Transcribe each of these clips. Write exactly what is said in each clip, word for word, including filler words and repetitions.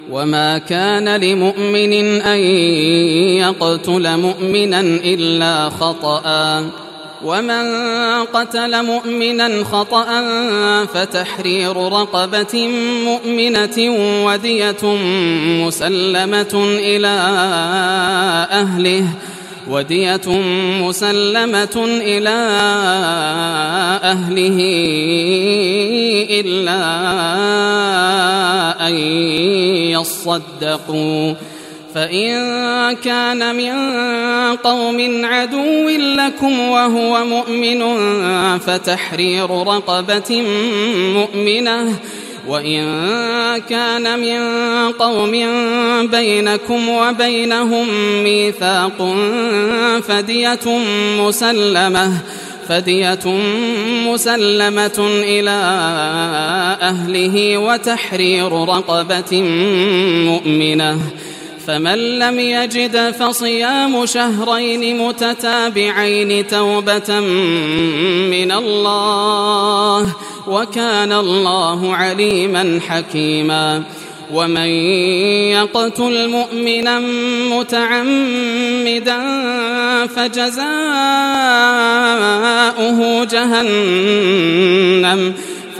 وما كان لمؤمن أن يقتل مؤمنا إلا خطأ ومن قتل مؤمنا خطأ فتحرير رقبة مؤمنة ودية مسلمة إلى أهله ودية مسلمة إلى أهله إلا أن يصدقوا فإن كان من قوم عدو لكم وهو مؤمن فتحرير رقبة مؤمنة وإن كان من قوم بينكم وبينهم ميثاق فدية مسلمة فدية مسلمة إلى أهله وتحرير رقبة مؤمنة فمن لم يجد فصيام شهرين متتابعين توبة من الله وكان الله عليما حكيما ومن يقتل مؤمنا متعمدا فجزاؤه جهنم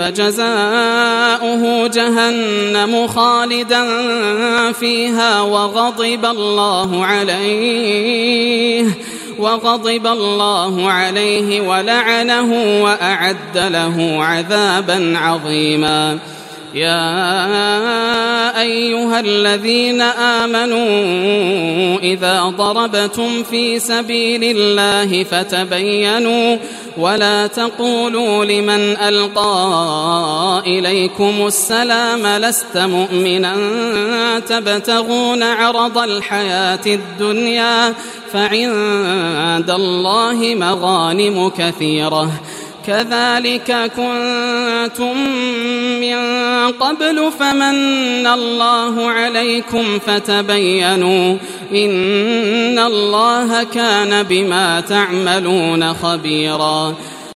فجزاؤه جهنم خالدا فيها وغضب الله عليه وغضب الله عليه ولعنه وأعد له عذابا عظيما يا أيها الذين آمنوا إذا ضربتم في سبيل الله فتبينوا ولا تقولوا لمن ألقى إليكم السلام لست مؤمنا تبتغون عرض الحياة الدنيا فعند الله مغانم كثيرة كذلك كنتم من قبل فمن الله عليكم فتبينوا إن الله كان بما تعملون خبيرا